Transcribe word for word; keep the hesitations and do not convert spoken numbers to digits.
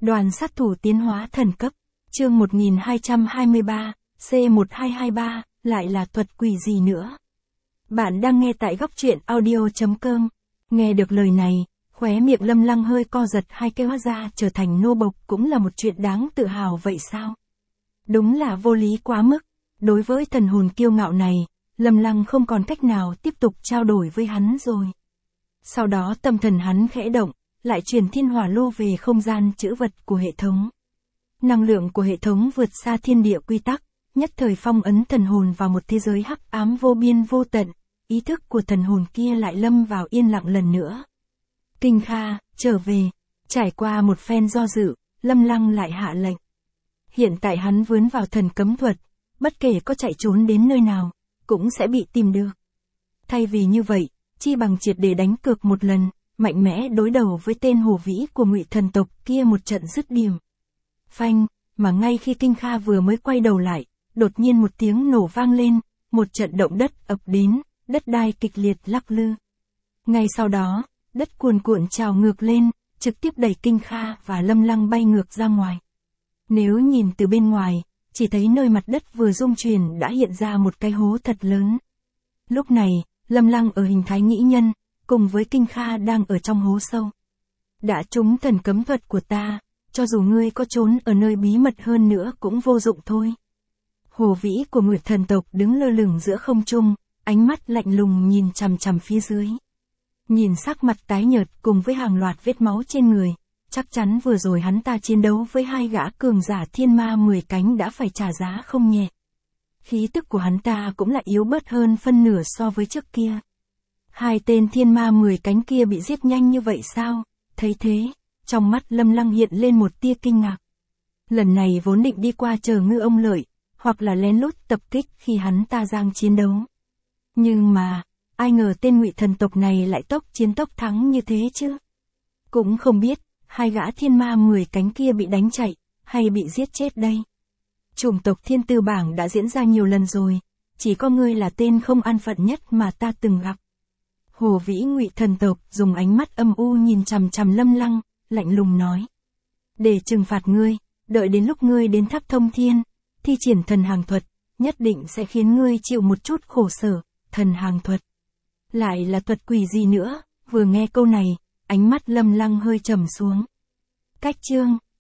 Đoàn sát thủ tiến hóa thần cấp, chương một nghìn hai trăm hai mươi ba, C một hai hai ba, lại là thuật quỷ gì nữa? Bạn đang nghe tại góc truyện audio chấm com. Nghe được lời này, khóe miệng Lâm Lăng hơi co giật, hai cái hóa ra trở thành nô bộc cũng là một chuyện đáng tự hào vậy sao? Đúng là vô lý quá mức. Đối với thần hồn kiêu ngạo này, Lâm Lăng không còn cách nào tiếp tục trao đổi với hắn rồi. Sau đó tâm thần hắn khẽ động, lại truyền thiên hỏa lô về không gian trữ vật của hệ thống. Năng lượng của hệ thống vượt xa thiên địa quy tắc, nhất thời phong ấn thần hồn vào một thế giới hắc ám vô biên vô tận, ý thức của thần hồn kia lại lâm vào yên lặng lần nữa. Kinh Kha, trở về. Trải qua một phen do dự, Lâm Lăng lại hạ lệnh. Hiện tại hắn vướng vào thần cấm thuật, bất kể có chạy trốn đến nơi nào, cũng sẽ bị tìm được. Thay vì như vậy, chi bằng triệt để đánh cược một lần, mạnh mẽ đối đầu với tên hồ vĩ của Ngụy thần tộc kia một trận dứt điểm. Phanh, mà ngay khi Kinh Kha vừa mới quay đầu lại, đột nhiên một tiếng nổ vang lên, một trận động đất ập đến, đất đai kịch liệt lắc lư. Ngay sau đó, đất cuồn cuộn trào ngược lên, trực tiếp đẩy Kinh Kha và Lâm Lăng bay ngược ra ngoài. Nếu nhìn từ bên ngoài, chỉ thấy nơi mặt đất vừa rung chuyển đã hiện ra một cái hố thật lớn. Lúc này, Lâm Lăng ở hình thái nghĩ nhân, cùng với Kinh Kha đang ở trong hố sâu. Đã trúng thần cấm thuật của ta, cho dù ngươi có trốn ở nơi bí mật hơn nữa cũng vô dụng thôi. Hồ vĩ của Nguyệt thần tộc đứng lơ lửng giữa không trung, ánh mắt lạnh lùng nhìn chằm chằm phía dưới. Nhìn sắc mặt tái nhợt cùng với hàng loạt vết máu trên người, chắc chắn vừa rồi hắn ta chiến đấu với hai gã cường giả thiên ma mười cánh đã phải trả giá không nhẹ. Khí tức của hắn ta cũng lại yếu bớt hơn phân nửa so với trước kia. Hai tên thiên ma mười cánh kia bị giết nhanh như vậy sao? Thấy thế, trong mắt Lâm Lăng hiện lên một tia kinh ngạc. Lần này vốn định đi qua chờ Ngư Ông Lợi, hoặc là lén lút tập kích khi hắn ta giang chiến đấu. Nhưng mà, ai ngờ tên Ngụy thần tộc này lại tốc chiến tốc thắng như thế chứ? Cũng không biết, hai gã thiên ma mười cánh kia bị đánh chạy, hay bị giết chết đây? Chủng tộc thiên tư bảng đã diễn ra nhiều lần rồi, chỉ có ngươi là tên không an phận nhất mà ta từng gặp. Hồ vĩ Ngụy thần tộc dùng ánh mắt âm u nhìn chằm chằm Lâm Lăng, lạnh lùng nói. Để trừng phạt ngươi, đợi đến lúc ngươi đến Tháp Thông Thiên, thi triển thần hàng thuật, nhất định sẽ khiến ngươi chịu một chút khổ sở. Thần hàng thuật. Lại là thuật quỷ gì nữa? Vừa nghe câu này, ánh mắt Lâm Lăng hơi trầm xuống. Cách chương.